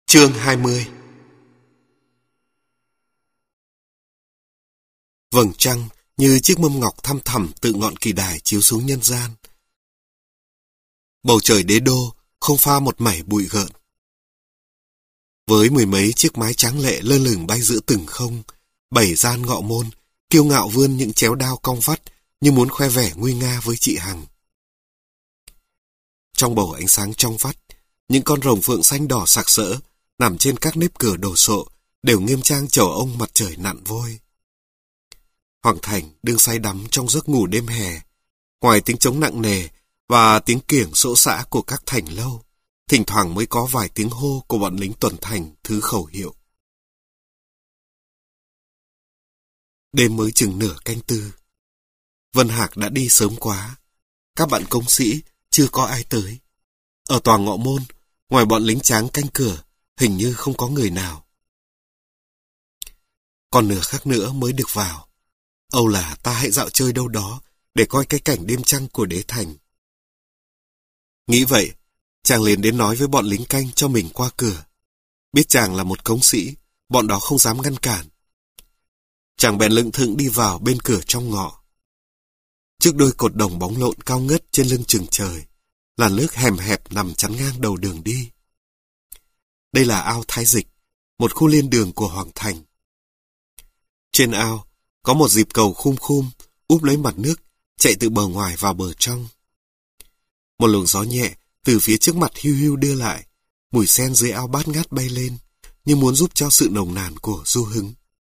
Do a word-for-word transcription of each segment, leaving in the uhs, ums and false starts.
Chương hai mươi. Vầng trăng như chiếc mâm ngọc thăm thẳm từ ngọn kỳ đài chiếu xuống nhân gian. Bầu trời đế đô không pha một mảy bụi gợn. Với mười mấy chiếc mái tráng lệ lơ lửng bay giữa từng không, bảy gian ngọ môn kiêu ngạo vươn những chéo đao cong vắt như muốn khoe vẻ nguy nga với chị Hằng. Trong bầu ánh sáng trong vắt, những con rồng phượng xanh đỏ sặc sỡ nằm trên các nếp cửa đồ sộ đều nghiêm trang chầu ông mặt trời nặn vôi. Hoàng thành đương say đắm trong giấc ngủ đêm hè. Ngoài tiếng trống nặng nề và tiếng kiểng sỗ sã của các thành lâu, thỉnh thoảng mới có vài tiếng hô của bọn lính tuần thành thứ khẩu hiệu. Đêm mới chừng nửa canh tư. Vân Hạc đã đi sớm quá. Các bạn công sĩ chưa có ai tới. Ở tòa ngọ môn, ngoài bọn lính tráng canh cửa, hình như không có người nào. Còn nửa khắc nữa mới được vào. Âu là ta hãy dạo chơi đâu đó để coi cái cảnh đêm trăng của đế thành. Nghĩ vậy, chàng liền đến nói với bọn lính canh cho mình qua cửa. Biết chàng là một công sĩ, bọn đó không dám ngăn cản. Chàng bèn lững thững đi vào bên cửa trong ngọ. Trước đôi cột đồng bóng lộn cao ngất trên lưng chừng trời, làn nước hẻm hẹp nằm chắn ngang đầu đường đi. Đây là ao Thái Dịch, một khu liên đường của Hoàng thành. Trên ao có một dịp cầu khum khum úp lấy mặt nước, chạy từ bờ ngoài vào bờ trong. Một luồng gió nhẹ từ phía trước mặt hiu hiu đưa lại, mùi sen dưới ao bát ngát bay lên, như muốn giúp cho sự nồng nàn của du hứng.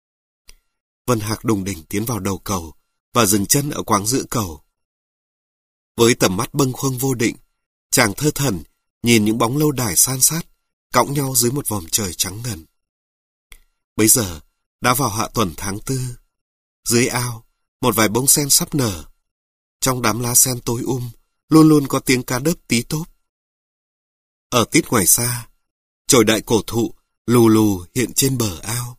Vân Hạc đùng đỉnh tiến vào đầu cầu và dừng chân ở quãng giữa cầu. Với tầm mắt bâng khuâng vô định, chàng thơ thẩn nhìn những bóng lâu đài san sát cõng nhau dưới một vòm trời trắng ngần. Bấy giờ đã vào hạ tuần tháng tư. Dưới ao, một vài bông sen sắp nở. Trong đám lá sen tối um, luôn luôn có tiếng cá đớp tí tốp. Ở tít ngoài xa, chồi đại cổ thụ lù lù hiện trên bờ ao.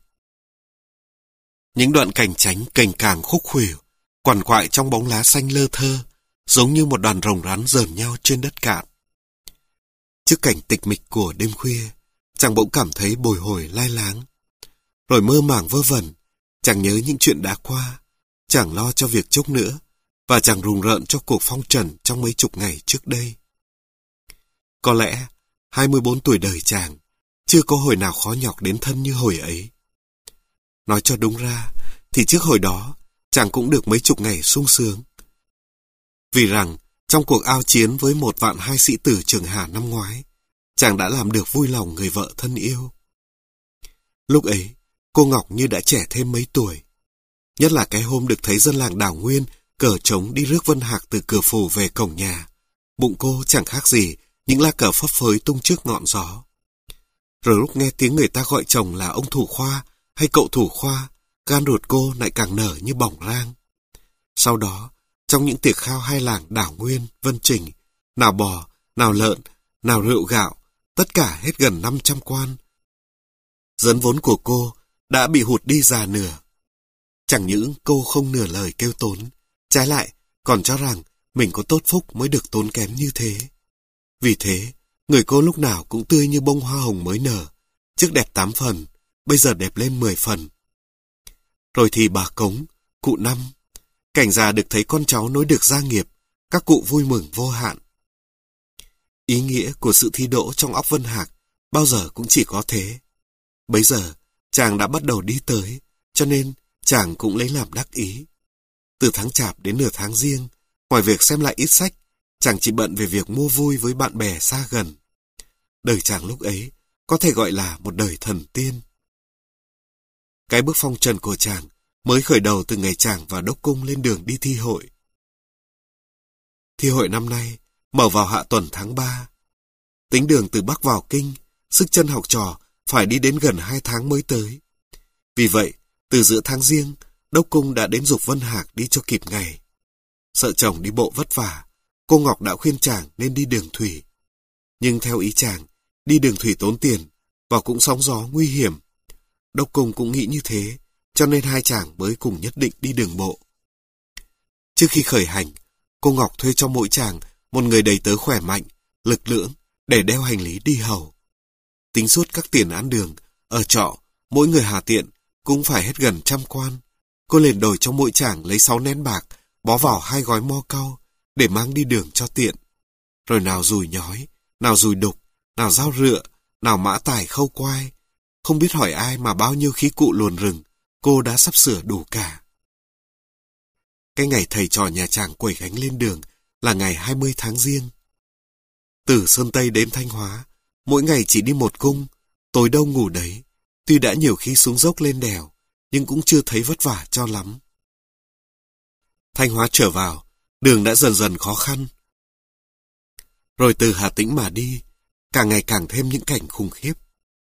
Những đoạn cành chánh cành càng khúc khuỷu, quằn quại trong bóng lá xanh lơ thơ, giống như một đoàn rồng rắn rờn nhau trên đất cạn. Trước cảnh tịch mịch của đêm khuya, chàng bỗng cảm thấy bồi hồi lai láng. Rồi mơ màng vơ vẩn, chàng nhớ những chuyện đã qua, chàng lo cho việc chốc nữa, và chàng rùng rợn cho cuộc phong trần trong mấy chục ngày trước đây. Có lẽ, hai mươi bốn tuổi đời chàng, chưa có hồi nào khó nhọc đến thân như hồi ấy. Nói cho đúng ra, thì trước hồi đó, chàng cũng được mấy chục ngày sung sướng. Vì rằng, trong cuộc ao chiến với một vạn hai sĩ tử Trường Hà năm ngoái, chàng đã làm được vui lòng người vợ thân yêu. Lúc ấy, cô Ngọc như đã trẻ thêm mấy tuổi. Nhất là cái hôm được thấy dân làng Đào Nguyên cờ trống đi rước Vân Hạc từ cửa phủ về cổng nhà. Bụng cô chẳng khác gì những lá cờ phấp phới tung trước ngọn gió. Rồi lúc nghe tiếng người ta gọi chồng là ông thủ khoa hay cậu thủ khoa, gan ruột cô lại càng nở như bỏng rang. Sau đó, trong những tiệc khao hai làng Đào Nguyên, Vân Trình, nào bò, nào lợn, nào rượu gạo, tất cả hết gần năm trăm quan. Dấn vốn của cô đã bị hụt đi già nửa. Chẳng những cô không nửa lời kêu tốn, trái lại còn cho rằng mình có tốt phúc mới được tốn kém như thế. Vì thế, người cô lúc nào cũng tươi như bông hoa hồng mới nở, trước đẹp tám phần, bây giờ đẹp lên mười phần. Rồi thì bà Cống, cụ Năm, cảnh già được thấy con cháu nối được gia nghiệp, các cụ vui mừng vô hạn. Ý nghĩa của sự thi đỗ trong óc Vân Hạc bao giờ cũng chỉ có thế. Bấy giờ, chàng đã bắt đầu đi tới, cho nên chàng cũng lấy làm đắc ý. Từ tháng Chạp đến nửa tháng Giêng, ngoài việc xem lại ít sách, chàng chỉ bận về việc mua vui với bạn bè xa gần. Đời chàng lúc ấy có thể gọi là một đời thần tiên. Cái bước phong trần của chàng mới khởi đầu từ ngày chàng và Đốc Cung lên đường đi thi hội. Thi hội năm nay mở vào hạ tuần tháng ba. Tính đường từ Bắc vào Kinh, sức chân học trò phải đi đến gần hai tháng mới tới. Vì vậy, từ giữa tháng Giêng, Đốc Cung đã đến giục Vân Hạc đi cho kịp ngày. Sợ chồng đi bộ vất vả, cô Ngọc đã khuyên chàng nên đi đường thủy. Nhưng theo ý chàng, đi đường thủy tốn tiền, và cũng sóng gió nguy hiểm. Đốc Cung cũng nghĩ như thế, cho nên hai chàng mới cùng nhất định đi đường bộ. Trước khi khởi hành, cô Ngọc thuê cho mỗi chàng một người đầy tớ khỏe mạnh, lực lưỡng để đeo hành lý đi hầu. Tính suốt các tiền ăn đường, ở trọ, mỗi người hà tiện cũng phải hết gần trăm quan. Cô liền đổi cho mỗi chàng lấy sáu nén bạc, bó vào hai gói mo cau, để mang đi đường cho tiện. Rồi nào dùi nhói, nào dùi đục, nào dao rựa, nào mã tải khâu quai. Không biết hỏi ai mà bao nhiêu khí cụ luồn rừng, cô đã sắp sửa đủ cả. Cái ngày thầy trò nhà chàng quẩy gánh lên đường là ngày hai mươi tháng Giêng. Từ Sơn Tây đến Thanh Hóa, mỗi ngày chỉ đi một cung, tối đâu ngủ đấy. Tuy đã nhiều khi xuống dốc lên đèo, nhưng cũng chưa thấy vất vả cho lắm. Thanh Hóa trở vào, đường đã dần dần khó khăn. Rồi từ Hà Tĩnh mà đi, càng ngày càng thêm những cảnh khủng khiếp.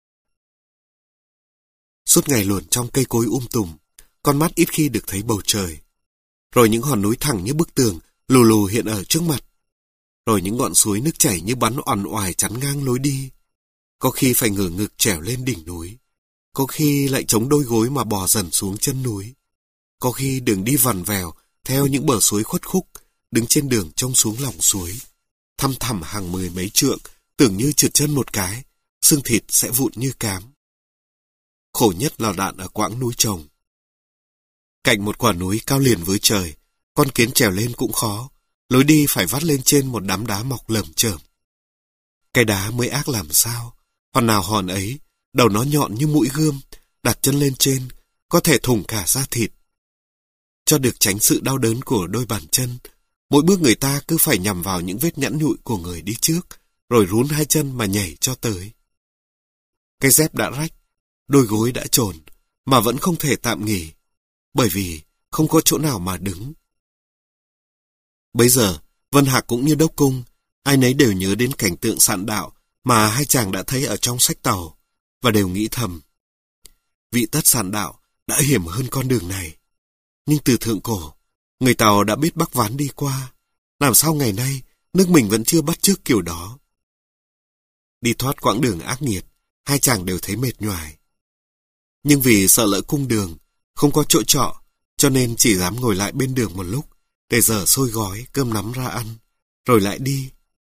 Suốt ngày luồn trong cây cối um tùm, con mắt ít khi được thấy bầu trời. Rồi những hòn núi thẳng như bức tường, lù lù hiện ở trước mặt. Rồi những ngọn suối nước chảy như bắn oằn oài chắn ngang lối đi. Có khi phải ngửa ngực trèo lên đỉnh núi. Có khi lại chống đôi gối mà bò dần xuống chân núi. Có khi đường đi vằn vèo theo những bờ suối khuất khúc, đứng trên đường trông xuống lòng suối. Thăm thẳm hàng mười mấy trượng, tưởng như trượt chân một cái, xương thịt sẽ vụn như cám. Khổ nhất là đoạn ở quãng núi Trồng. Cạnh một quả núi cao liền với trời, con kiến trèo lên cũng khó, lối đi phải vắt lên trên một đám đá mọc lởm chởm. Cái đá mới ác làm sao, hòn nào hòn ấy, đầu nó nhọn như mũi gươm, đặt chân lên trên, có thể thủng cả da thịt. Cho được tránh sự đau đớn của đôi bàn chân, mỗi bước người ta cứ phải nhằm vào những vết nhẵn nhụi của người đi trước, rồi rún hai chân mà nhảy cho tới. Cái dép đã rách, đôi gối đã trồn, mà vẫn không thể tạm nghỉ, bởi vì không có chỗ nào mà đứng. Bây giờ, Vân Hạc cũng như Đốc Cung, ai nấy đều nhớ đến cảnh tượng sạn đạo mà hai chàng đã thấy ở trong sách tàu, và đều nghĩ thầm. Vị tất sạn đạo đã hiểm hơn con đường này. Nhưng từ thượng cổ, người Tàu đã biết bắc ván đi qua, làm sao ngày nay nước mình vẫn chưa bắt chước kiểu đó. Đi thoát quãng đường ác nghiệt, hai chàng đều thấy mệt nhoài. Nhưng vì sợ lỡ cung đường, không có chỗ trọ, cho nên chỉ dám ngồi lại bên đường một lúc, để dở xôi gói, cơm nắm ra ăn, rồi lại đi.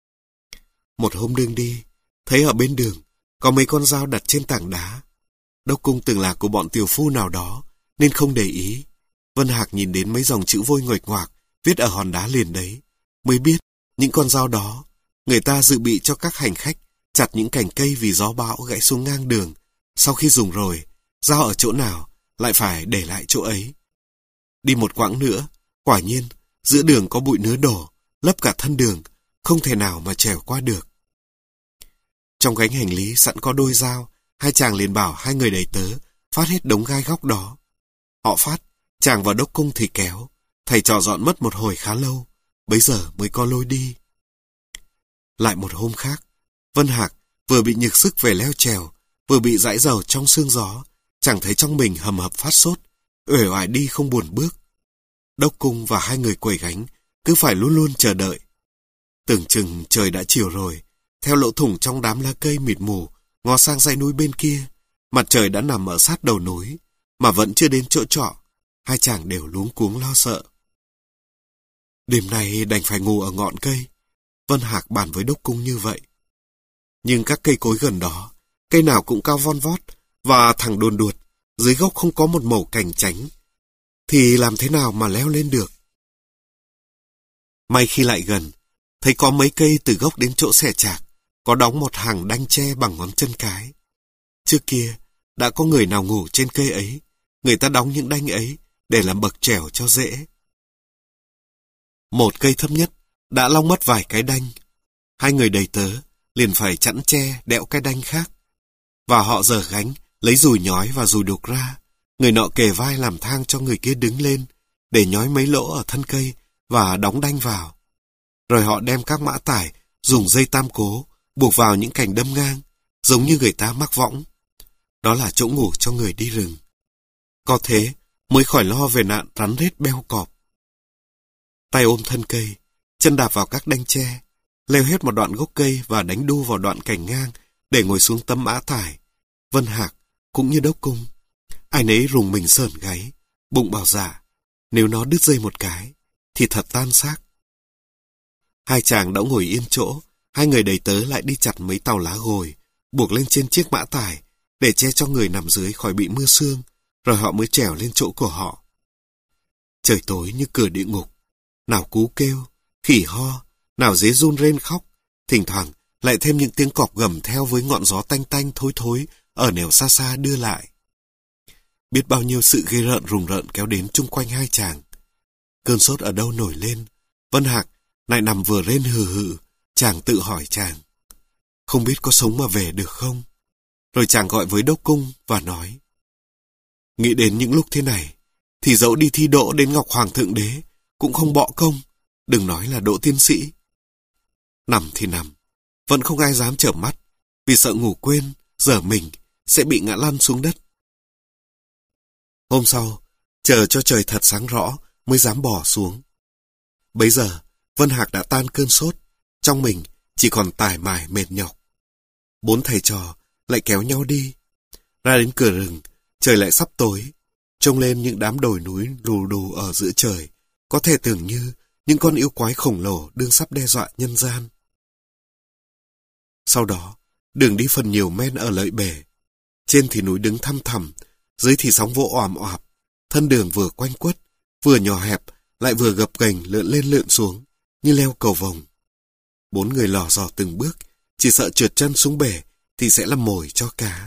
Một hôm đường đi, thấy ở bên đường, có mấy con dao đặt trên tảng đá. Đốc Cung tưởng là của bọn tiểu phu nào đó, nên không để ý. Vân Hạc nhìn đến mấy dòng chữ vôi nguệch ngoạc, viết ở hòn đá liền đấy, mới biết những con dao đó, người ta dự bị cho các hành khách chặt những cành cây vì gió bão gãy xuống ngang đường. Sau khi dùng rồi, dao ở chỗ nào, lại phải để lại chỗ ấy. Đi một quãng nữa, quả nhiên, giữa đường có bụi nứa đổ, lấp cả thân đường, không thể nào mà trèo qua được. Trong gánh hành lý sẵn có đôi dao, hai chàng liền bảo hai người đầy tớ phát hết đống gai góc đó. Họ phát, chàng và Đốc Cung thì kéo, thầy trò dọn mất một hồi khá lâu, bấy giờ mới có lối đi. Lại một hôm khác, Vân Hạc vừa bị nhược sức về leo trèo, vừa bị dãi dầu trong sương gió, chẳng thấy trong mình hầm hập phát sốt, uể oải đi không buồn bước. Đốc Cung và hai người quẩy gánh cứ phải luôn luôn chờ đợi. Tưởng chừng trời đã chiều rồi, theo lỗ thủng trong đám lá cây mịt mù, ngó sang dãy núi bên kia, mặt trời đã nằm ở sát đầu núi, mà vẫn chưa đến chỗ trọ. Hai chàng đều luống cuống lo sợ. Đêm nay đành phải ngủ ở ngọn cây. Vân Hạc bàn với Đốc Cung như vậy. Nhưng các cây cối gần đó, cây nào cũng cao von vót và thẳng đồn đuột, dưới gốc không có một mẩu cành chánh, thì làm thế nào mà leo lên được? May khi lại gần, thấy có mấy cây từ gốc đến chỗ xẻ chạc, có đóng một hàng đanh tre bằng ngón chân cái. Trước kia, đã có người nào ngủ trên cây ấy, người ta đóng những đanh ấy để làm bậc trèo cho dễ. Một cây thấp nhất đã long mất vài cái đanh. Hai người đầy tớ liền phải chẵn tre đẽo cái đanh khác. Và họ dở gánh, lấy dùi nhói và dùi đục ra. Người nọ kề vai làm thang cho người kia đứng lên, để nhói mấy lỗ ở thân cây và đóng đanh vào. Rồi họ đem các mã tải, dùng dây tam cố, buộc vào những cành đâm ngang, giống như người ta mắc võng. Đó là chỗ ngủ cho người đi rừng. Có thế mới khỏi lo về nạn rắn rết beo cọp. Tay ôm thân cây, chân đạp vào các đanh tre, leo hết một đoạn gốc cây và đánh đu vào đoạn cành ngang để ngồi xuống tấm mã tải. Vân Hạc cũng như Đốc Cung, ai nấy rùng mình sởn gáy, bụng bảo dạ, nếu nó đứt dây một cái thì thật tan xác. Hai chàng đã ngồi yên chỗ, hai người đầy tớ lại đi chặt mấy tàu lá gồi, buộc lên trên chiếc mã tải để che cho người nằm dưới khỏi bị mưa sương, rồi họ mới trèo lên chỗ của họ. Trời tối như cửa địa ngục, nào cú kêu, khỉ ho, nào dế run rên khóc, thỉnh thoảng lại thêm những tiếng cọp gầm theo với ngọn gió tanh tanh thối thối ở nẻo xa xa đưa lại. Biết bao nhiêu sự ghê rợn rùng rợn kéo đến chung quanh hai chàng. Cơn sốt ở đâu nổi lên, Vân Hạc lại nằm vừa rên hừ hừ, chàng tự hỏi chàng, không biết có sống mà về được không? Rồi chàng gọi với đốc cung và nói, nghĩ đến những lúc thế này, thì dẫu đi thi đỗ đến Ngọc Hoàng Thượng Đế, cũng không bọ công, đừng nói là đỗ tiến sĩ. Nằm thì nằm, vẫn không ai dám chợp mắt, vì sợ ngủ quên, dở mình, sẽ bị ngã lăn xuống đất. Hôm sau, chờ cho trời thật sáng rõ, mới dám bò xuống. Bấy giờ, Vân Hạc đã tan cơn sốt, trong mình chỉ còn tải mải mệt nhọc. Bốn thầy trò lại kéo nhau đi. Ra đến cửa rừng, trời lại sắp tối, trông lên những đám đồi núi lù đù ở giữa trời, có thể tưởng như những con yêu quái khổng lồ đương sắp đe dọa nhân gian. Sau đó, đường đi phần nhiều men ở lợi bể. Trên thì núi đứng thăm thẳm, dưới thì sóng vỗ oàm oạp, thân đường vừa quanh quất, vừa nhỏ hẹp, lại vừa gập ghềnh lượn lên lượn xuống, như leo cầu vồng. Bốn người lò dò từng bước, chỉ sợ trượt chân xuống bể thì sẽ làm mồi cho cá.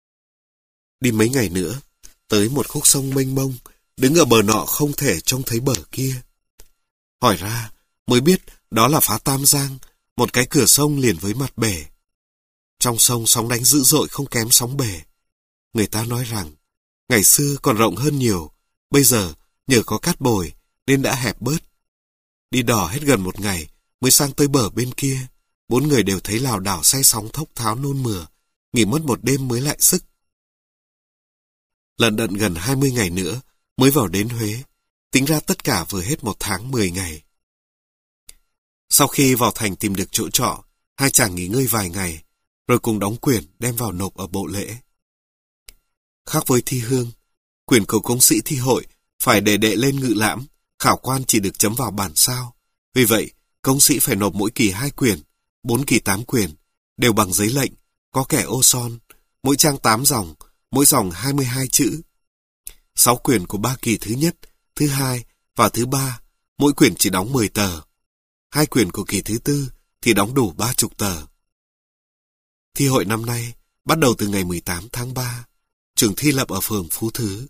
Đi mấy ngày nữa, tới một khúc sông mênh mông, đứng ở bờ nọ không thể trông thấy bờ kia. Hỏi ra, mới biết đó là phá Tam Giang, một cái cửa sông liền với mặt bể. Trong sông sóng đánh dữ dội không kém sóng bể. Người ta nói rằng, ngày xưa còn rộng hơn nhiều, bây giờ nhờ có cát bồi nên đã hẹp bớt. Đi đò hết gần một ngày mới sang tới bờ bên kia, bốn người đều thấy lảo đảo say sóng thốc tháo nôn mửa, nghỉ mất một đêm mới lại sức. Lận đận gần hai mươi ngày nữa mới vào đến Huế, tính ra tất cả vừa hết một tháng mười ngày. Sau khi vào thành tìm được chỗ trọ, hai chàng nghỉ ngơi vài ngày, rồi cùng đóng quyển đem vào nộp ở bộ lễ. Khác với thi hương, quyển của công sĩ thi hội phải để đệ lên ngự lãm, khảo quan chỉ được chấm vào bản sao. Vì vậy, công sĩ phải nộp mỗi kỳ hai quyển, bốn kỳ tám quyển, đều bằng giấy lệnh, có kẻ ô son, mỗi trang tám dòng, mỗi dòng hai mươi hai chữ. Sáu quyển của ba kỳ thứ nhất, thứ hai và thứ ba, mỗi quyển chỉ đóng mười tờ. Hai quyển của kỳ thứ tư thì đóng đủ ba chục tờ. Thi hội năm nay bắt đầu từ ngày mười tám tháng ba, trường thi lập ở phường Phú Thứ.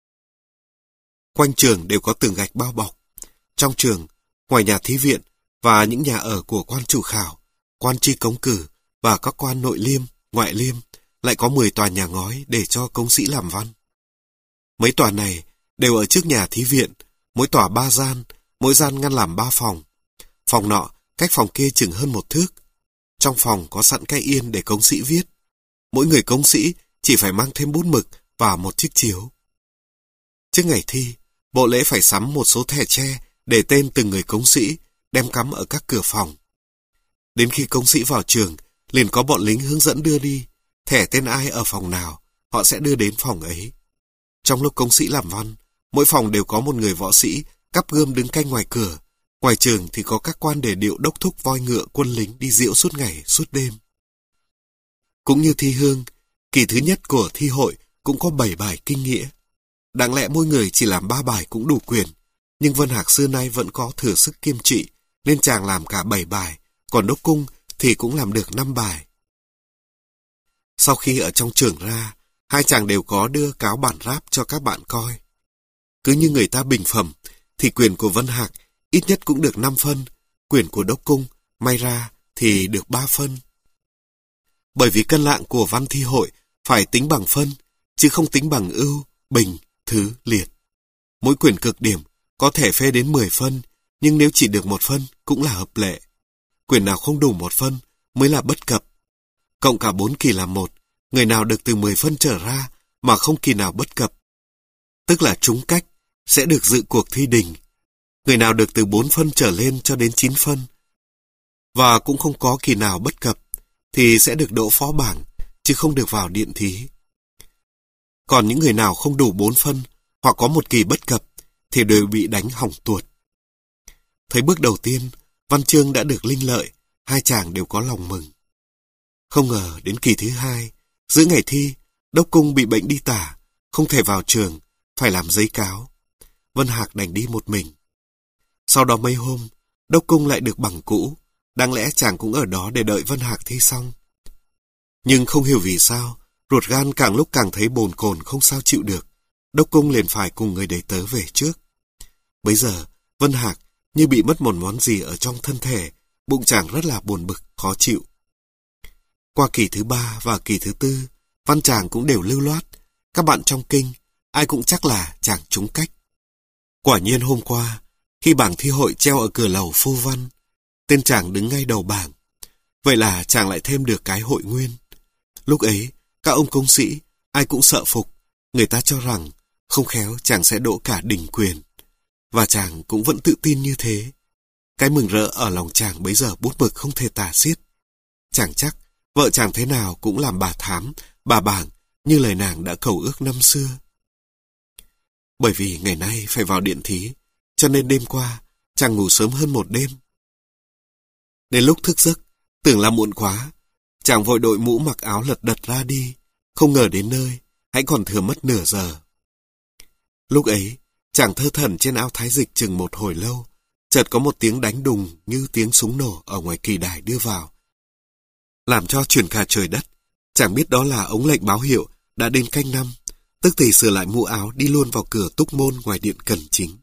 Quanh trường đều có tường gạch bao bọc. Trong trường, ngoài nhà thí viện và những nhà ở của quan chủ khảo, quan tri cống cử và các quan nội liêm, ngoại liêm, lại có mười tòa nhà ngói để cho công sĩ làm văn. Mấy tòa này đều ở trước nhà thí viện, mỗi tòa ba gian, mỗi gian ngăn làm ba phòng. Phòng nọ cách phòng kia chừng hơn một thước. Trong phòng có sẵn cái yên để công sĩ viết. Mỗi người công sĩ chỉ phải mang thêm bút mực và một chiếc chiếu. Trước ngày thi, bộ lễ phải sắm một số thẻ tre để tên từng người công sĩ, đem cắm ở các cửa phòng. Đến khi công sĩ vào trường, liền có bọn lính hướng dẫn đưa đi. Thẻ tên ai ở phòng nào, họ sẽ đưa đến phòng ấy. Trong lúc công sĩ làm văn, mỗi phòng đều có một người võ sĩ cắp gươm đứng canh ngoài cửa. Ngoài trường thì có các quan đề điệu đốc thúc voi ngựa quân lính đi diễu suốt ngày, suốt đêm. Cũng như thi hương, kỳ thứ nhất của thi hội cũng có bảy bài kinh nghĩa. Đáng lẽ mỗi người chỉ làm ba bài cũng đủ quyền, nhưng Vân Hạc xưa nay vẫn có thừa sức kiêm trị, nên chàng làm cả bảy bài, còn đốc cung thì cũng làm được năm bài. Sau khi ở trong trường ra, hai chàng đều có đưa cáo bản ráp cho các bạn coi. Cứ như người ta bình phẩm, thì quyền của Vân Hạc ít nhất cũng được năm phân, quyền của đốc cung may ra thì được ba phân. Bởi vì cân lạng của văn thi hội phải tính bằng phân, chứ không tính bằng ưu, bình, thứ, liệt. Mỗi quyền cực điểm có thể phê đến mười phân, nhưng nếu chỉ được một phân cũng là hợp lệ. Quyền nào không đủ một phân mới là bất cập. Cộng cả bốn kỳ là một, người nào được từ mười phân trở ra mà không kỳ nào bất cập, tức là trúng cách, sẽ được dự cuộc thi đình. Người nào được từ bốn phân trở lên cho đến chín phân, và cũng không có kỳ nào bất cập, thì sẽ được đỗ phó bảng, chứ không được vào điện thí. Còn những người nào không đủ bốn phân, hoặc có một kỳ bất cập, thì đều bị đánh hỏng tuột. Thấy bước đầu tiên, văn chương đã được linh lợi, hai chàng đều có lòng mừng. Không ngờ đến kỳ thứ hai, giữa ngày thi, Đốc Cung bị bệnh đi tả, không thể vào trường, phải làm giấy cáo. Vân Hạc đành đi một mình. Sau đó mấy hôm, Đốc Cung lại được bằng cũ, đáng lẽ chàng cũng ở đó để đợi Vân Hạc thi xong. Nhưng không hiểu vì sao, ruột gan càng lúc càng thấy bồn chồn không sao chịu được. Đốc Cung liền phải cùng người đầy tớ về trước. Bấy giờ, Vân Hạc như bị mất một món gì ở trong thân thể, bụng chàng rất là buồn bực, khó chịu. Qua kỳ thứ ba và kỳ thứ tư, văn chàng cũng đều lưu loát. Các bạn trong kinh, ai cũng chắc là chàng trúng cách. Quả nhiên hôm qua, khi bảng thi hội treo ở cửa lầu phô văn, tên chàng đứng ngay đầu bảng. Vậy là chàng lại thêm được cái hội nguyên. Lúc ấy, các ông công sĩ, ai cũng sợ phục. Người ta cho rằng, không khéo chàng sẽ đỗ cả đỉnh quyền. Và chàng cũng vẫn tự tin như thế. Cái mừng rỡ ở lòng chàng bấy giờ bút mực không thể tả xiết. Chàng chắc, vợ chàng thế nào cũng làm bà thám, bà bảng, như lời nàng đã cầu ước năm xưa. Bởi vì ngày nay phải vào điện thí, cho nên đêm qua, chàng ngủ sớm hơn một đêm. Đến lúc thức giấc, tưởng là muộn quá, chàng vội đội mũ mặc áo lật đật ra đi, không ngờ đến nơi, hãy còn thừa mất nửa giờ. Lúc ấy, chàng thơ thẩn trên áo thái dịch chừng một hồi lâu, chợt có một tiếng đánh đùng như tiếng súng nổ ở ngoài kỳ đài đưa vào. Làm cho chuyển cả trời đất, chàng biết đó là ống lệnh báo hiệu đã đến canh năm, tức thì sửa lại mũ áo đi luôn vào cửa túc môn ngoài điện Cẩn Chính.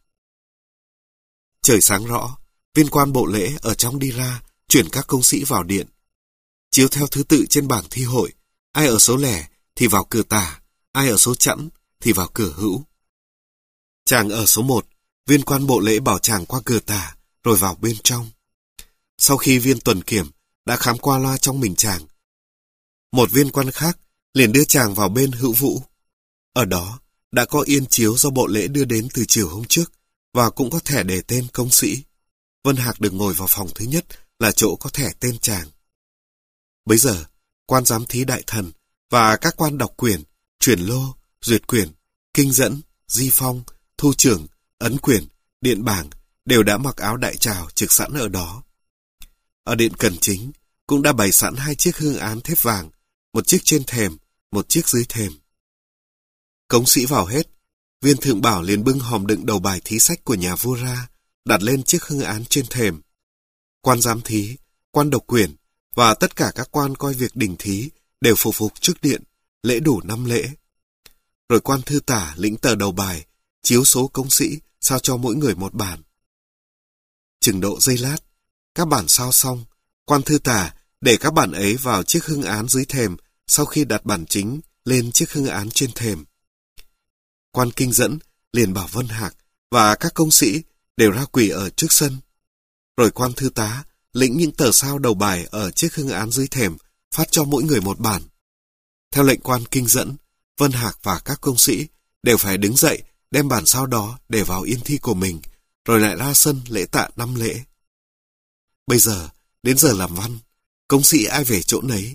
Trời sáng rõ, viên quan bộ lễ ở trong đi ra, chuyển các công sĩ vào điện. Chiếu theo thứ tự trên bảng thi hội, ai ở số lẻ thì vào cửa tả, ai ở số chẵn thì vào cửa hữu. Chàng ở số một, viên quan bộ lễ bảo chàng qua cửa tả, rồi vào bên trong. Sau khi viên tuần kiểm đã khám qua loa trong mình chàng, một viên quan khác liền đưa chàng vào bên hữu vũ. Ở đó đã có yên chiếu do bộ lễ đưa đến từ chiều hôm trước, và cũng có thẻ để tên công sĩ. Vân Hạc được ngồi vào phòng thứ nhất là chỗ có thẻ tên chàng. Bấy giờ, quan giám thí đại thần và các quan đọc quyển, chuyển lô, duyệt quyển, kinh dẫn, di phong, thu trưởng, ấn quyển, điện bảng đều đã mặc áo đại trào trực sẵn ở đó. Ở điện Cẩn Chính cũng đã bày sẵn hai chiếc hương án thép vàng, một chiếc trên thềm, một chiếc dưới thềm. Cống sĩ vào hết, viên thượng bảo liền bưng hòm đựng đầu bài thí sách của nhà vua ra, đặt lên chiếc hương án trên thềm. Quan giám thí, quan độc quyển và tất cả các quan coi việc đình thí đều phục phục trước điện, lễ đủ năm lễ. Rồi quan thư tả lĩnh tờ đầu bài, chiếu số công sĩ sao cho mỗi người một bản. Chừng độ giây lát, các bản sao xong, quan thư tả để các bản ấy vào chiếc hương án dưới thềm sau khi đặt bản chính lên chiếc hương án trên thềm. Quan kinh dẫn liền bảo Vân Hạc và các công sĩ đều ra quỳ ở trước sân. Rồi quan thư tá lĩnh những tờ sao đầu bài ở chiếc hương án dưới thềm phát cho mỗi người một bản. Theo lệnh quan kinh dẫn, Vân Hạc và các công sĩ đều phải đứng dậy đem bản sao đó để vào yên thi của mình, rồi lại ra sân lễ tạ năm lễ. Bây giờ, đến giờ làm văn, công sĩ ai về chỗ nấy.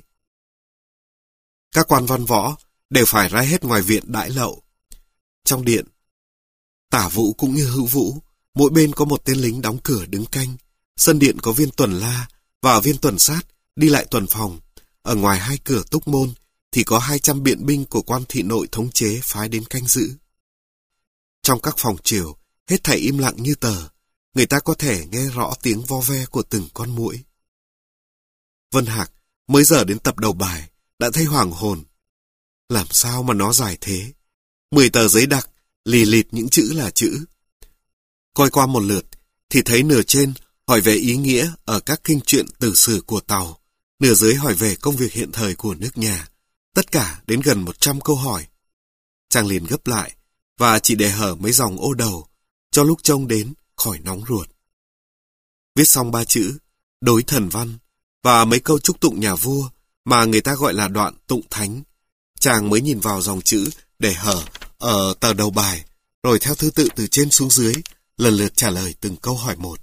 Các quan văn võ đều phải ra hết ngoài viện đãi lậu. Trong điện, tả vũ cũng như hữu vũ, mỗi bên có một tên lính đóng cửa đứng canh. Sân điện có viên tuần la và viên tuần sát đi lại tuần phòng. Ở ngoài hai cửa túc môn thì có hai trăm biện binh của quan thị nội thống chế phái đến canh giữ. Trong các phòng triều, hết thảy im lặng như tờ, người ta có thể nghe rõ tiếng vo ve của từng con muỗi. Vân Hạc mới giờ đến tập đầu bài, đã thấy hoàng hồn. Làm sao mà nó dài thế? Mười tờ giấy đặc, lì lịt những chữ là chữ. Coi qua một lượt, thì thấy nửa trên hỏi về ý nghĩa ở các kinh truyện từ sử của Tàu, nửa dưới hỏi về công việc hiện thời của nước nhà, tất cả đến gần một trăm câu hỏi. Chàng liền gấp lại, và chỉ để hở mấy dòng ô đầu, cho lúc trông đến khỏi nóng ruột. Viết xong ba chữ, đối thần văn, và mấy câu chúc tụng nhà vua, mà người ta gọi là đoạn tụng thánh. Chàng mới nhìn vào dòng chữ để hở ở tờ đầu bài, rồi theo thứ tự từ trên xuống dưới, lần lượt trả lời từng câu hỏi một.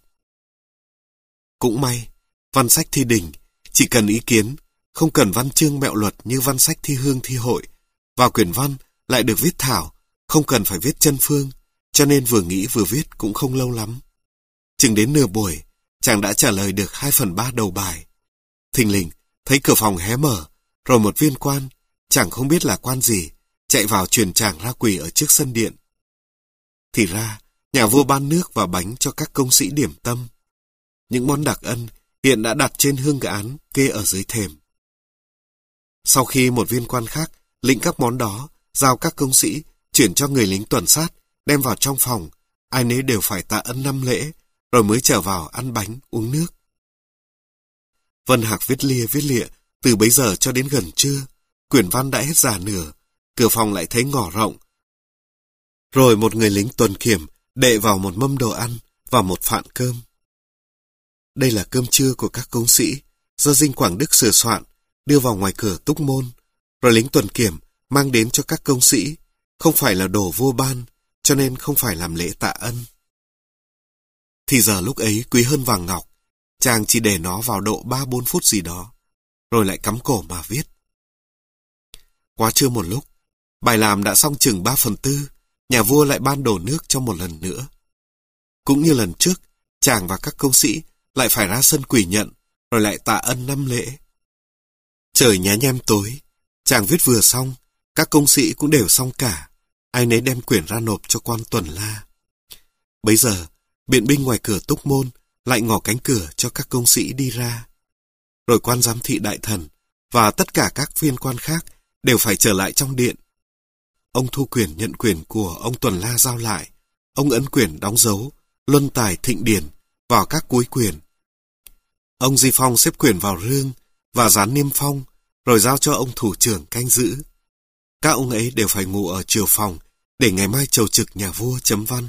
Cũng may, văn sách thi đình, chỉ cần ý kiến, không cần văn chương mẹo luật như văn sách thi hương thi hội. Vào quyển văn lại được viết thảo, không cần phải viết chân phương, cho nên vừa nghĩ vừa viết cũng không lâu lắm. Chừng đến nửa buổi, chàng đã trả lời được hai phần ba đầu bài. Thình lình, Thấy cửa phòng hé mở, rồi một viên quan, chẳng không biết là quan gì, chạy vào truyền chàng ra quỳ ở trước sân điện. Thì ra, nhà vua ban nước và bánh cho các công sĩ điểm tâm. Những món đặc ân hiện đã đặt trên hương án kê ở dưới thềm. Sau khi một viên quan khác lĩnh các món đó, giao các công sĩ chuyển cho người lính tuần sát, đem vào trong phòng, ai nấy đều phải tạ ân năm lễ, rồi mới trở vào ăn bánh, uống nước. Vân Hạc viết lia viết lịa, từ bấy giờ cho đến gần trưa, quyển văn đã hết giả nửa, cửa phòng lại thấy ngỏ rộng. Rồi một người lính tuần kiểm đệ vào một mâm đồ ăn và một phạn cơm. Đây là cơm trưa của các công sĩ, do Dinh Quảng Đức sửa soạn, đưa vào ngoài cửa túc môn, rồi lính tuần kiểm mang đến cho các công sĩ, không phải là đồ vua ban, cho nên không phải làm lễ tạ ân. Thì giờ lúc ấy quý hơn vàng ngọc, chàng chỉ để nó vào độ ba bốn phút gì đó, rồi lại cắm cổ mà viết. Quá trưa một lúc, bài làm đã xong chừng ba phần tư, nhà vua lại ban đổ nước cho một lần nữa. Cũng như lần trước, chàng và các công sĩ lại phải ra sân quỳ nhận, rồi lại tạ ân năm lễ. Trời nhá nhem tối, chàng viết vừa xong, các công sĩ cũng đều xong cả, ai nấy đem quyển ra nộp cho quan tuần la. Bấy giờ, biện binh ngoài cửa túc môn lại ngỏ cánh cửa cho các công sĩ đi ra. Rồi quan giám thị đại thần và tất cả các viên quan khác đều phải trở lại trong điện. Ông thu quyền nhận quyền của ông tuần la giao lại, ông ấn quyền đóng dấu, luân tài thịnh điển vào các cuối quyền. Ông Di Phong xếp quyền vào rương và dán niêm phong, rồi giao cho ông thủ trưởng canh giữ. Các ông ấy đều phải ngủ ở chiều phòng để ngày mai chầu trực nhà vua chấm văn.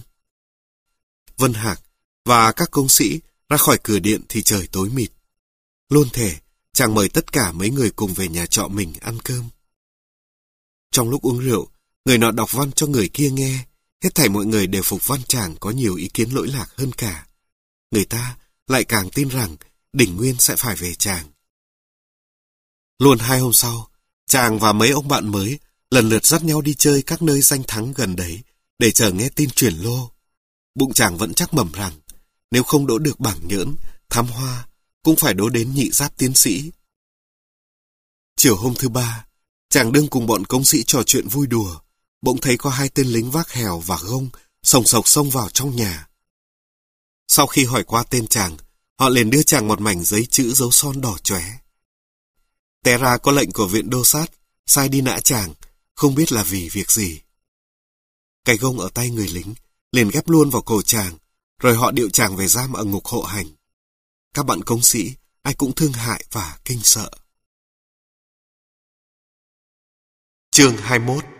Vân Hạc và các công sĩ ra khỏi cửa điện thì trời tối mịt. Luôn thể, chàng mời tất cả mấy người cùng về nhà trọ mình ăn cơm. Trong lúc uống rượu, người nọ đọc văn cho người kia nghe, hết thảy mọi người đều phục văn chàng có nhiều ý kiến lỗi lạc hơn cả. Người ta lại càng tin rằng Đỉnh Nguyên sẽ phải về chàng. Luôn hai hôm sau, chàng và mấy ông bạn mới lần lượt dắt nhau đi chơi các nơi danh thắng gần đấy để chờ nghe tin truyền lô. Bụng chàng vẫn chắc mẩm rằng nếu không đỗ được bảng nhỡn, thám hoa, cũng phải đỗ đến nhị giáp tiến sĩ. Chiều hôm thứ ba, chàng đương cùng bọn công sĩ trò chuyện vui đùa, bỗng thấy có hai tên lính vác hèo và gông sồng sộc xông vào trong nhà. Sau khi hỏi qua tên chàng, họ liền đưa chàng một mảnh giấy chữ dấu son đỏ chóe. Té ra có lệnh của viện đô sát sai đi nã chàng, không biết là vì việc gì. Cái gông ở tay người lính liền ghép luôn vào cổ chàng, rồi họ điệu chàng về giam ở ngục hộ hành. Các bạn công sĩ ai cũng thương hại và kinh sợ. Chương hai mươi mốt.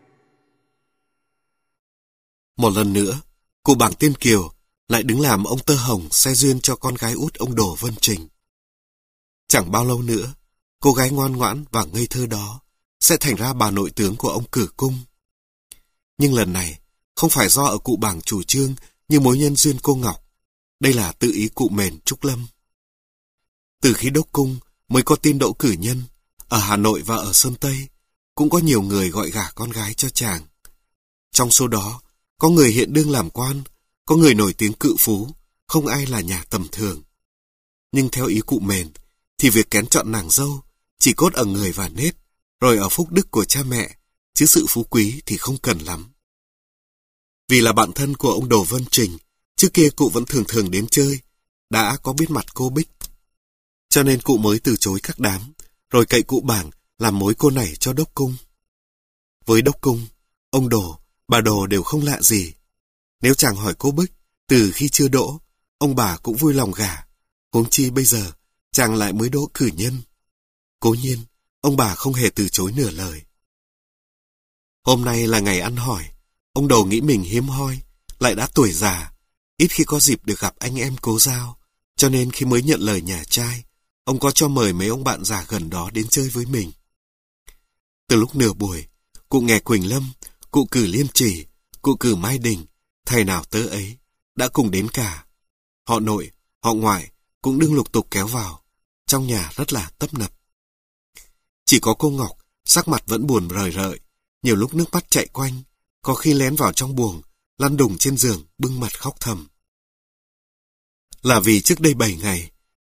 Một lần nữa, cụ Bảng Tiên Kiều lại đứng làm ông tơ hồng xe duyên cho con gái út ông Đồ Vân Trình. Chẳng bao lâu nữa, cô gái ngoan ngoãn và ngây thơ đó sẽ thành ra bà nội tướng của ông Cử Cung. Nhưng lần này, không phải do ở cụ Bảng chủ trương như mối nhân duyên cô Ngọc, đây là tự ý cụ Mền Trúc Lâm. Từ khi đốc cung mới có tin đỗ cử nhân, ở Hà Nội và ở Sơn Tây, cũng có nhiều người gọi gả con gái cho chàng. Trong số đó, có người hiện đương làm quan, có người nổi tiếng cự phú, không ai là nhà tầm thường. Nhưng theo ý cụ Mền, thì việc kén chọn nàng dâu chỉ cốt ở người và nết, rồi ở phúc đức của cha mẹ, chứ sự phú quý thì không cần lắm. Vì là bạn thân của ông Đồ Vân Trình, trước kia cụ vẫn thường thường đến chơi, đã có biết mặt cô Bích. Cho nên cụ mới từ chối các đám, rồi cậy cụ Bảng làm mối cô này cho đốc cung. Với đốc cung, ông Đồ, bà Đồ đều không lạ gì. Nếu chàng hỏi cô Bích, từ khi chưa đỗ, ông bà cũng vui lòng gả. Huống chi bây giờ, chàng lại mới đỗ cử nhân. Cố nhiên, ông bà không hề từ chối nửa lời. Hôm nay là ngày ăn hỏi, ông Đồ nghĩ mình hiếm hoi, lại đã tuổi già, ít khi có dịp được gặp anh em cố giao, cho nên khi mới nhận lời nhà trai, ông có cho mời mấy ông bạn già gần đó đến chơi với mình. Từ lúc nửa buổi, cụ Nghè Quỳnh Lâm, cụ Cử Liên Trì, cụ Cử Mai Đình, thầy nào tớ ấy, đã cùng đến cả. Họ nội, họ ngoại cũng đương lục tục kéo vào, trong nhà rất là tấp nập. Chỉ có cô Ngọc, sắc mặt vẫn buồn rời rợi, nhiều lúc nước mắt chạy quanh, có khi lén vào trong buồng, lăn đùng trên giường, bưng mặt khóc thầm. Là vì trước đây bảy ngày,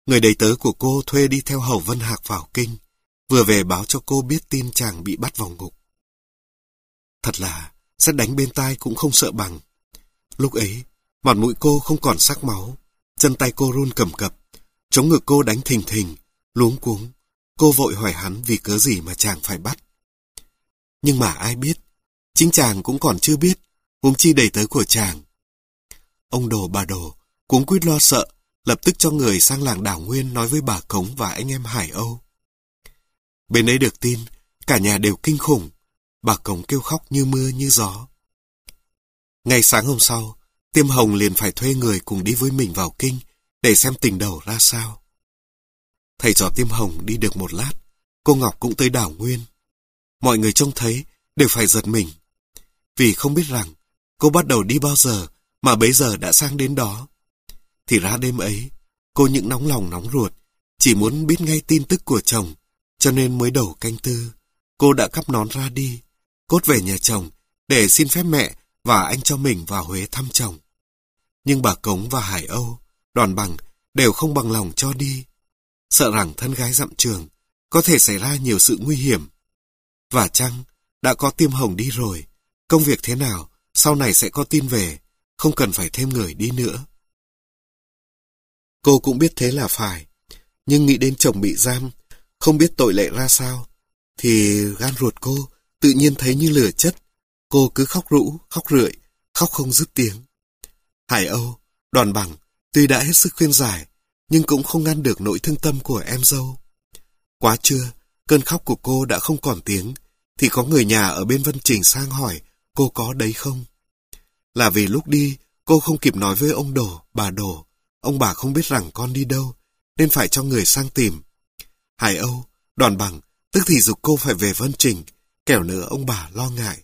Người đầy tớ của cô thuê đi theo hầu Vân Hạc vào kinh, vừa về báo cho cô biết tin chàng bị bắt vào ngục. Thật là, sét đánh bên tai cũng không sợ bằng. Lúc ấy, mặt mũi cô không còn sắc máu, chân tay cô run cầm cập, chống ngực cô đánh thình thình, luống cuống. Cô vội hỏi hắn vì cớ gì mà chàng phải bắt. Nhưng mà ai biết, chính chàng cũng còn chưa biết, huống chi đầy tớ của chàng. Ông Đồ bà Đồ cuống quýt lo sợ, lập tức cho người sang làng Đảo Nguyên nói với bà Cống và anh em Hải Âu. Bên ấy được tin, cả nhà đều kinh khủng, bà Cống kêu khóc như mưa như gió. Ngày sáng hôm sau, Tiêm Hồng liền phải thuê người cùng đi với mình vào kinh để xem tình đầu ra sao. Thầy trò Tiêm Hồng đi được một lát, cô Ngọc cũng tới Đảo Nguyên. Mọi người trông thấy đều phải giật mình, vì không biết rằng cô bắt đầu đi bao giờ mà bấy giờ đã sang đến đó. Thì ra đêm ấy, cô những nóng lòng nóng ruột, chỉ muốn biết ngay tin tức của chồng, cho nên mới đầu canh tư, cô đã cắp nón ra đi, cốt về nhà chồng để xin phép mẹ và anh cho mình vào Huế thăm chồng. Nhưng bà Cống và Hải Âu, Đoàn Bằng đều không bằng lòng cho đi, sợ rằng thân gái dặm trường có thể xảy ra nhiều sự nguy hiểm. Và chăng đã có Tiêm Hồng đi rồi, công việc thế nào sau này sẽ có tin về, không cần phải thêm người đi nữa. Cô cũng biết thế là phải, nhưng nghĩ đến chồng bị giam, không biết tội lệ ra sao, thì gan ruột cô tự nhiên thấy như lửa chất. Cô cứ khóc rũ, khóc rượi, khóc không dứt tiếng. Hải Âu, Đoàn Bằng tuy đã hết sức khuyên giải, nhưng cũng không ngăn được nỗi thương tâm của em dâu. Quá trưa, cơn khóc của cô đã không còn tiếng, thì có người nhà ở bên Vân Trình sang hỏi cô có đấy không. Là vì lúc đi, cô không kịp nói với ông Đồ, bà Đồ, ông bà không biết rằng con đi đâu, nên phải cho người sang tìm. Hải Âu, Đoàn Bằng tức thì giục cô phải về Vân Trình, kẻo nữa ông bà lo ngại.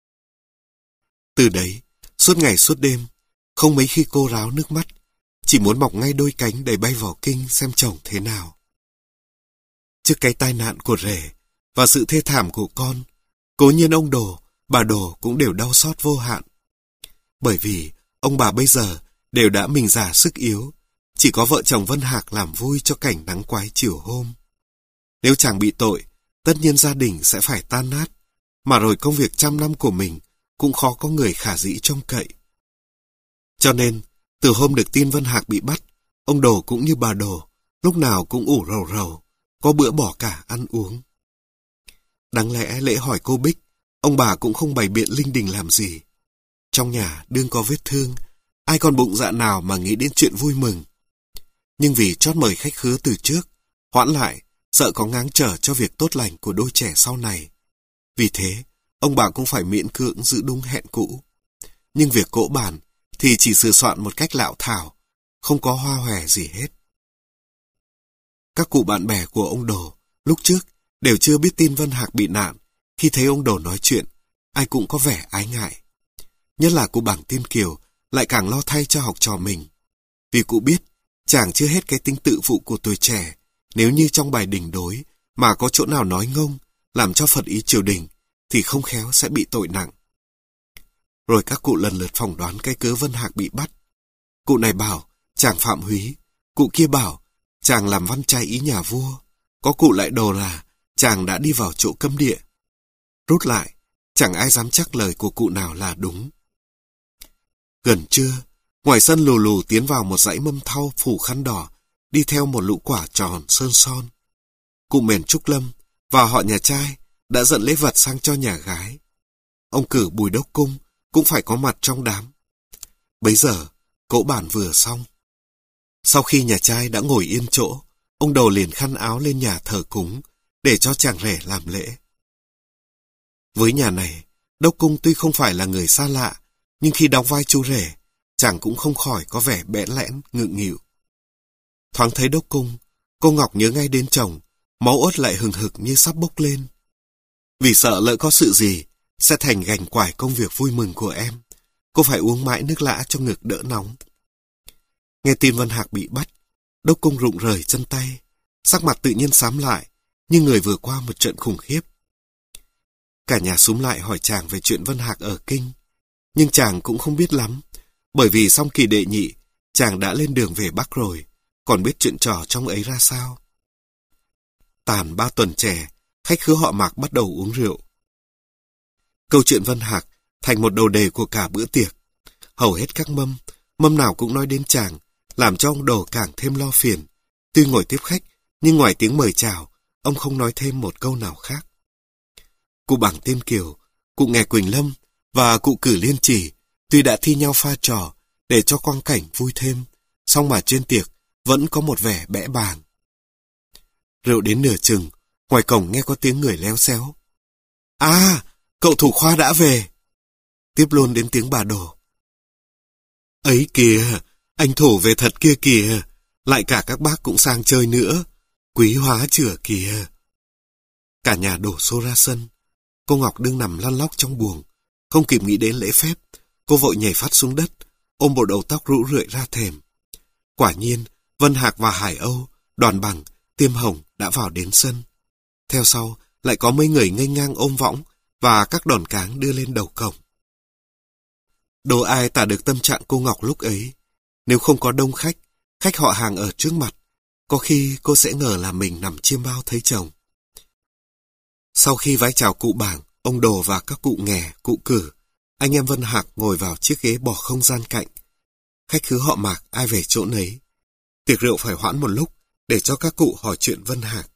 Từ đấy, suốt ngày suốt đêm, không mấy khi cô ráo nước mắt, chỉ muốn mọc ngay đôi cánh để bay vào kinh xem chồng thế nào. Trước cái tai nạn của rể và sự thê thảm của con, cố nhiên ông Đồ, bà Đồ cũng đều đau xót vô hạn. Bởi vì ông bà bây giờ đều đã mình già sức yếu, chỉ có vợ chồng Vân Hạc làm vui cho cảnh nắng quái chiều hôm. Nếu chàng bị tội, tất nhiên gia đình sẽ phải tan nát, mà rồi công việc trăm năm của mình cũng khó có người khả dĩ trông cậy. Cho nên, từ hôm được tin Vân Hạc bị bắt, ông Đồ cũng như bà Đồ, lúc nào cũng ủ rầu rầu, có bữa bỏ cả ăn uống. Đáng lẽ lễ hỏi cô Bích, ông bà cũng không bày biện linh đình làm gì. Trong nhà đương có vết thương, ai còn bụng dạ nào mà nghĩ đến chuyện vui mừng. Nhưng vì chót mời khách khứa từ trước, hoãn lại, sợ có ngáng trở cho việc tốt lành của đôi trẻ sau này. Vì thế, ông bà cũng phải miễn cưỡng giữ đúng hẹn cũ. Nhưng việc cỗ bàn thì chỉ sửa soạn một cách lạo thảo, không có hoa hòe gì hết. Các cụ bạn bè của ông Đồ lúc trước đều chưa biết tin Vân Hạc bị nạn. Khi thấy ông Đồ nói chuyện, ai cũng có vẻ ái ngại. Nhất là cụ Bảng Tiên Kiều lại càng lo thay cho học trò mình. Vì cụ biết chàng chưa hết cái tính tự phụ của tuổi trẻ, nếu như trong bài đỉnh đối mà có chỗ nào nói ngông, làm cho phật ý triều đình, thì không khéo sẽ bị tội nặng. Rồi các cụ lần lượt phỏng đoán cái cớ Vân Hạc bị bắt. Cụ này bảo chàng phạm húy, cụ kia bảo chàng làm văn trai ý nhà vua, có cụ lại đồ là chàng đã đi vào chỗ cấm địa. Rút lại, chẳng ai dám chắc lời của cụ nào là đúng. Gần trưa, ngoài sân lù lù tiến vào một dãy mâm thau phủ khăn đỏ, đi theo một lũ quả tròn sơn son. Cụ Mền Trúc Lâm và họ nhà trai đã dẫn lễ vật sang cho nhà gái. Ông cử Bùi Đốc Cung cũng phải có mặt trong đám. Bấy giờ, cỗ bàn vừa xong. Sau khi nhà trai đã ngồi yên chỗ, ông Đồ liền khăn áo lên nhà thờ cúng, để cho chàng rể làm lễ. Với nhà này, Đốc Cung tuy không phải là người xa lạ, nhưng khi đóng vai chú rể, chàng cũng không khỏi có vẻ bẽn lẽn, ngượng nghịu. Thoáng thấy Đốc Cung, cô Ngọc nhớ ngay đến chồng, máu uất lại hừng hực như sắp bốc lên. Vì sợ lỡ có sự gì, sẽ thành gành quải công việc vui mừng của em, cô phải uống mãi nước lã cho ngực đỡ nóng. Nghe tin Vân Hạc bị bắt, Đốc Cung rụng rời chân tay, sắc mặt tự nhiên xám lại, như người vừa qua một trận khủng khiếp. Cả nhà xúm lại hỏi chàng về chuyện Vân Hạc ở kinh, nhưng chàng cũng không biết lắm, bởi vì xong kỳ đệ nhị, chàng đã lên đường về Bắc rồi, còn biết chuyện trò trong ấy ra sao. Tàn ba tuần trẻ, khách khứa họ Mạc bắt đầu uống rượu. Câu chuyện Vân Hạc thành một đầu đề của cả bữa tiệc. Hầu hết các mâm, mâm nào cũng nói đến chàng, làm cho ông Đồ càng thêm lo phiền. Tuy ngồi tiếp khách, nhưng ngoài tiếng mời chào, ông không nói thêm một câu nào khác. Cụ Bảng Tiên Kiều, cụ Nghè Quỳnh Lâm và cụ Cử Liên Chỉ tuy đã thi nhau pha trò để cho quang cảnh vui thêm, song mà trên tiệc vẫn có một vẻ bẽ bàng. Rượu đến nửa chừng, ngoài cổng nghe có tiếng người léo xéo. À, cậu thủ khoa đã về. Tiếp luôn đến tiếng bà Đồ. Ấy kìa, anh Thủ về thật kia kìa, lại cả các bác cũng sang chơi nữa, quý hóa chửa kìa. Cả nhà đổ xô ra sân. Cô Ngọc đương nằm lăn lóc trong buồng, không kịp nghĩ đến lễ phép, cô vội nhảy phát xuống đất, ôm bộ đầu tóc rũ rượi ra thềm. Quả nhiên, Vân Hạc và Hải Âu, Đoàn Bằng, Tiêm Hồng đã vào đến sân. Theo sau, lại có mấy người nghênh ngang ôm võng và các đòn cáng đưa lên đầu cổng. Đồ ai tả được tâm trạng cô Ngọc lúc ấy. Nếu không có đông khách, khách họ hàng ở trước mặt, có khi cô sẽ ngờ là mình nằm chiêm bao thấy chồng. Sau khi vái chào cụ Bảng, ông Đồ và các cụ Nghè, cụ Cử, anh em Vân Hạc ngồi vào chiếc ghế bỏ không gian cạnh. Khách khứa họ Mạc ai về chỗ nấy. Tiệc rượu phải hoãn một lúc để cho các cụ hỏi chuyện Vân Hạc.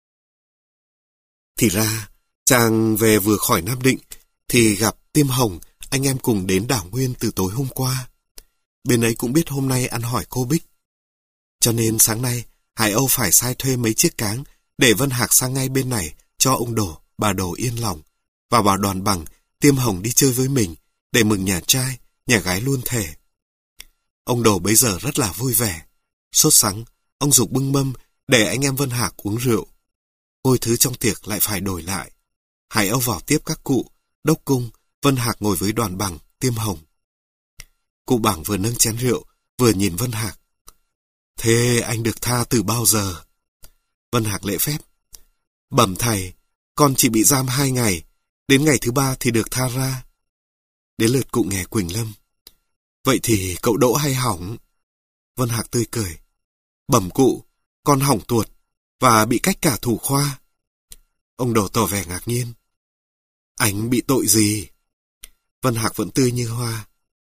Thì ra, chàng về vừa khỏi Nam Định thì gặp Tiêm Hồng, anh em cùng đến đảo Nguyên từ tối hôm qua. Bên ấy cũng biết hôm nay ăn hỏi cô Bích. Cho nên sáng nay, Hải Âu phải sai thuê mấy chiếc cáng để Vân Hạc sang ngay bên này cho ông Đồ, bà Đồ yên lòng, và bảo Đoàn Bằng, Tiêm Hồng đi chơi với mình để mừng nhà trai, nhà gái luôn thể. Ông Đồ bấy giờ rất là vui vẻ. Sốt sắng, ông giục bưng mâm để anh em Vân Hạc uống rượu. Ngôi thứ trong tiệc lại phải đổi lại. Hải Âu vào tiếp các cụ, đốc cung, Vân Hạc ngồi với Đoàn Bằng, Tiêm Hồng. Cụ Bảng vừa nâng chén rượu, vừa nhìn Vân Hạc. Thế anh được tha từ bao giờ? Vân Hạc lễ phép. Bẩm thầy, con chỉ bị giam hai ngày, đến ngày thứ ba thì được tha ra. Đến lượt cụ Nghè Quỳnh Lâm. Vậy thì cậu đỗ hay hỏng? Vân Hạc tươi cười. Bẩm cụ, con hỏng tuột, và bị cách cả thủ khoa. Ông Đồ tỏ vẻ ngạc nhiên. Anh bị tội gì? Vân Hạc vẫn tươi như hoa.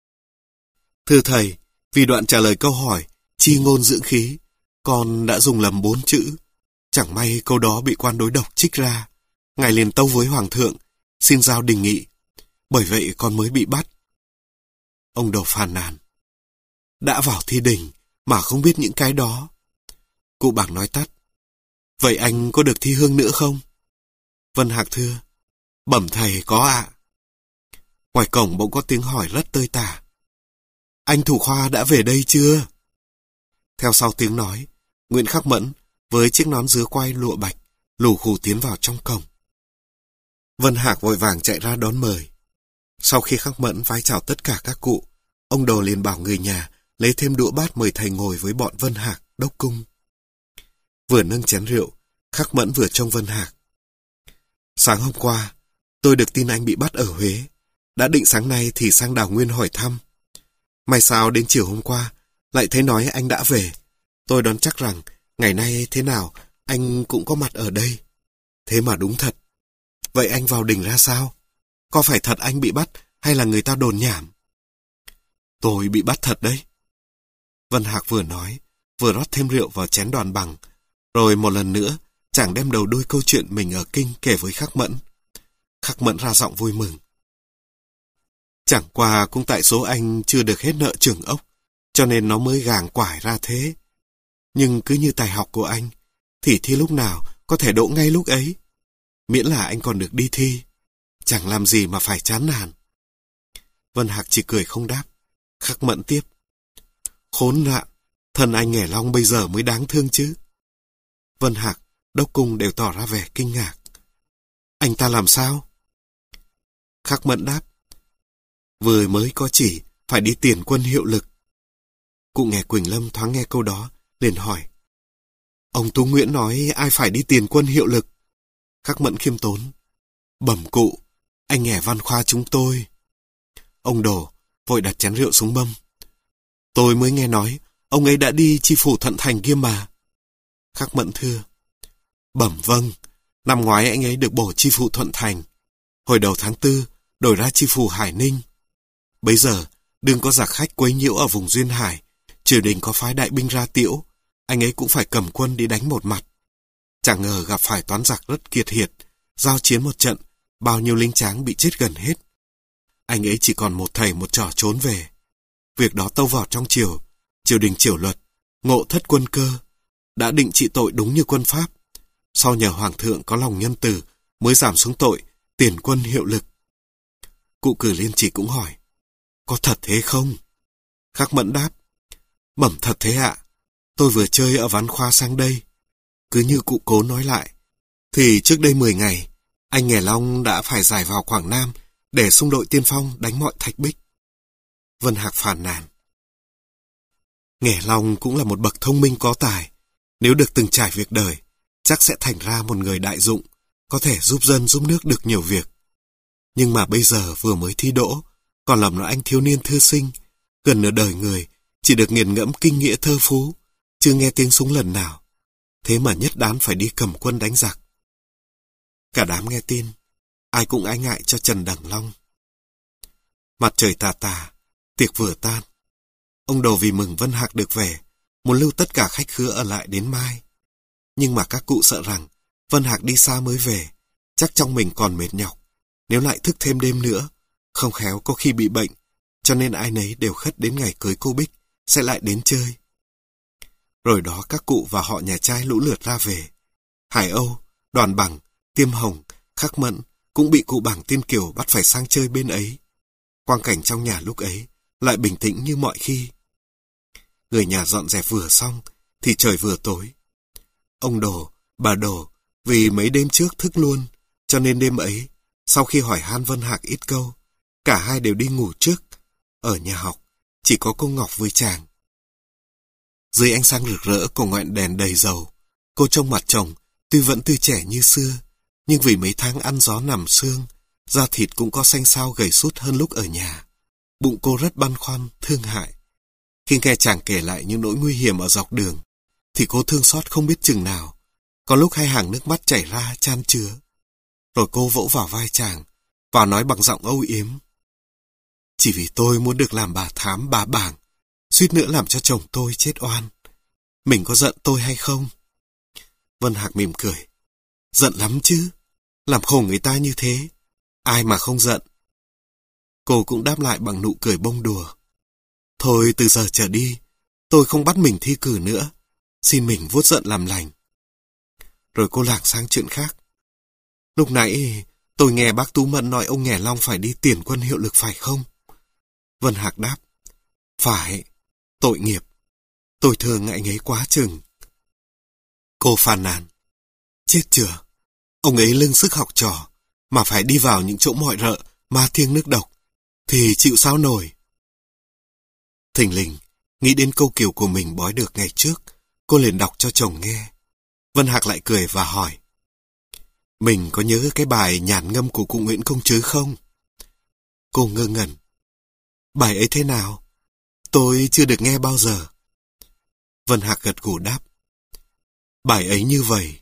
Thưa thầy, vì đoạn trả lời câu hỏi, chi ngôn dưỡng khí, con đã dùng lầm bốn chữ. Chẳng may câu đó bị quan đối độc trích ra. Ngài liền tâu với Hoàng thượng, xin giao đình nghị. Bởi vậy con mới bị bắt. Ông Đồ phàn nàn. Đã vào thi đình, mà không biết những cái đó. Cụ Bảng nói tắt. Vậy anh có được thi hương nữa không? Vân Hạc thưa. Bẩm thầy có ạ. Ngoài cổng bỗng có tiếng hỏi rất tơi tả. Anh thủ khoa đã về đây chưa? Theo sau tiếng nói, Nguyễn Khắc Mẫn với chiếc nón dứa quai lụa bạch lù khù tiến vào trong cổng. Vân Hạc vội vàng chạy ra đón mời. Sau khi Khắc Mẫn vái chào tất cả các cụ, ông Đồ liền bảo người nhà lấy thêm đũa bát mời thầy ngồi với bọn Vân Hạc, đốc cung. Vừa nâng chén rượu, Khắc Mẫn vừa trông Vân Hạc. Sáng hôm qua, tôi được tin anh bị bắt ở Huế. Đã định sáng nay thì sang đảo Nguyên hỏi thăm. May sao đến chiều hôm qua, lại thấy nói anh đã về. Tôi đoán chắc rằng, ngày nay thế nào, anh cũng có mặt ở đây. Thế mà đúng thật. Vậy anh vào đình ra sao? Có phải thật anh bị bắt, hay là người ta đồn nhảm? Tôi bị bắt thật đấy. Vân Hạc vừa nói, vừa rót thêm rượu vào chén Đoàn Bằng. Rồi một lần nữa, chàng đem đầu đuôi câu chuyện mình ở kinh kể với Khắc Mẫn. Khắc Mẫn ra giọng vui mừng. Chẳng qua cũng tại số anh chưa được hết nợ trường ốc, cho nên nó mới gàng quải ra thế. Nhưng cứ như tài học của anh, thì thi lúc nào có thể đỗ ngay lúc ấy. Miễn là anh còn được đi thi, chẳng làm gì mà phải chán nản. Vân Hạc chỉ cười không đáp. Khắc Mẫn tiếp. Khốn nạn, thân anh Nghè Long bây giờ mới đáng thương chứ. Vân Hạc, đốc cung đều tỏ ra vẻ kinh ngạc. Anh ta làm sao? Khắc Mẫn đáp. Vừa mới có chỉ phải đi tiền quân hiệu lực. Cụ Nghè Quỳnh Lâm thoáng nghe câu đó, liền hỏi. Ông Tú Nguyễn nói ai phải đi tiền quân hiệu lực? Khắc Mẫn khiêm tốn. Bẩm cụ, anh Nghè Văn Khoa chúng tôi. Ông Đồ vội đặt chén rượu xuống mâm. Tôi mới nghe nói, ông ấy đã đi chi phủ Thuận Thành kia mà. Khắc Mẫn thưa. Bẩm vâng, năm ngoái anh ấy được bổ chi phủ Thuận Thành. Hồi đầu tháng tư, đổi ra chi phủ Hải Ninh. Bấy giờ, đừng có giặc khách quấy nhiễu ở vùng Duyên Hải, triều đình có phái đại binh ra tiễu, anh ấy cũng phải cầm quân đi đánh một mặt. Chẳng ngờ gặp phải toán giặc rất kiệt hiệt, giao chiến một trận, bao nhiêu lính tráng bị chết gần hết. Anh ấy chỉ còn một thầy một trò trốn về. Việc đó tâu vào trong triều, triều đình triều luật, ngộ thất quân cơ, đã định trị tội đúng như quân pháp. Sau nhờ hoàng thượng có lòng nhân từ mới giảm xuống tội, tiền quân hiệu lực. Cụ Cử Liên Chỉ cũng hỏi, có thật thế không? Khắc Mẫn đáp, bẩm thật thế ạ. Tôi vừa chơi ở Ván Khoa sang đây. Cứ như cụ Cố nói lại, thì trước đây mười ngày, anh Nghè Long đã phải giải vào Quảng Nam để xung đội tiên phong đánh mọi thạch bích. Vân Hạc phàn nàn. Nghè Long cũng là một bậc thông minh có tài. Nếu được từng trải việc đời, chắc sẽ thành ra một người đại dụng, có thể giúp dân giúp nước được nhiều việc. Nhưng mà bây giờ vừa mới thi đỗ, còn làm là anh thiếu niên thư sinh, gần nửa đời người, chỉ được nghiền ngẫm kinh nghĩa thơ phú, chưa nghe tiếng súng lần nào. Thế mà nhất đán phải đi cầm quân đánh giặc. Cả đám nghe tin, ai cũng ái ngại cho Trần Đằng Long. Mặt trời tà tà, tiệc vừa tan. Ông Đồ vì mừng Vân Hạc được về, muốn lưu tất cả khách khứa ở lại đến mai. Nhưng mà các cụ sợ rằng Vân Hạc đi xa mới về, chắc trong mình còn mệt nhọc. Nếu lại thức thêm đêm nữa, không khéo có khi bị bệnh, cho nên ai nấy đều khất đến ngày cưới cô Bích, sẽ lại đến chơi. Rồi đó các cụ và họ nhà trai lũ lượt ra về. Hải Âu, Đoàn Bằng, Tiêm Hồng, Khắc Mẫn cũng bị cụ Bằng Tiên Kiều bắt phải sang chơi bên ấy. Quang cảnh trong nhà lúc ấy lại bình tĩnh như mọi khi. Người nhà dọn dẹp vừa xong thì trời vừa tối. Ông Đồ, bà Đồ vì mấy đêm trước thức luôn, cho nên đêm ấy, sau khi hỏi han Vân Hạc ít câu, cả hai đều đi ngủ trước. Ở nhà học, chỉ có cô Ngọc với chàng. Dưới ánh sáng rực rỡ của ngọn đèn đầy dầu, cô trông mặt chồng tuy vẫn tươi trẻ như xưa, nhưng vì mấy tháng ăn gió nằm sương, da thịt cũng có xanh xao gầy sút hơn lúc ở nhà. Bụng cô rất băn khoăn, thương hại. Khi nghe chàng kể lại những nỗi nguy hiểm ở dọc đường, thì cô thương xót không biết chừng nào. Có lúc hai hàng nước mắt chảy ra chan chứa. Rồi cô vỗ vào vai chàng và nói bằng giọng âu yếm. Chỉ vì tôi muốn được làm bà thám bà bảng, suýt nữa làm cho chồng tôi chết oan. Mình có giận tôi hay không? Vân Hạc mỉm cười. Giận lắm chứ. Làm khổ người ta như thế, ai mà không giận. Cô cũng đáp lại bằng nụ cười bông đùa. Thôi từ giờ trở đi, tôi không bắt mình thi cử nữa. Xin mình vuốt giận làm lành. Rồi cô lảng sang chuyện khác. Lúc nãy tôi nghe bác Tú Mận nói ông Nghè Long phải đi tiền quân hiệu lực phải không? Vân Hạc đáp. Phải, tội nghiệp. Tôi thương anh ấy quá chừng. Cô phàn nàn. Chết chưa? Ông ấy lưng sức học trò, mà phải đi vào những chỗ mọi rợ, ma thiêng nước độc, thì chịu sao nổi. Thình lình, nghĩ đến câu kiều của mình bói được ngày trước, cô liền đọc cho chồng nghe. Vân Hạc lại cười và hỏi. Mình có nhớ cái bài nhàn ngâm của cụ Nguyễn Công Trứ không? Cô ngơ ngẩn. Bài ấy thế nào? Tôi chưa được nghe bao giờ. Vân Hạc gật gù đáp. Bài ấy như vậy.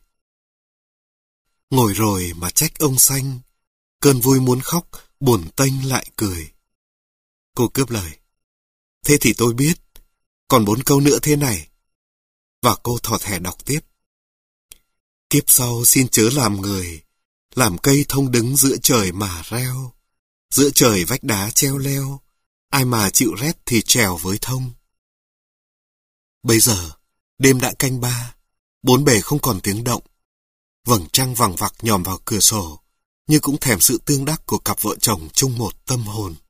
Ngồi rồi mà trách ông xanh, cơn vui muốn khóc, buồn tênh lại cười. Cô cướp lời. Thế thì tôi biết, còn bốn câu nữa thế này. Và cô thò thẻ đọc tiếp. Kiếp sau xin chớ làm người, làm cây thông đứng giữa trời mà reo, giữa trời vách đá treo leo, ai mà chịu rét thì trèo với thông. Bây giờ, đêm đã canh ba, bốn bề không còn tiếng động. Vầng trăng vằng vặc nhòm vào cửa sổ, như cũng thèm sự tương đắc của cặp vợ chồng chung một tâm hồn.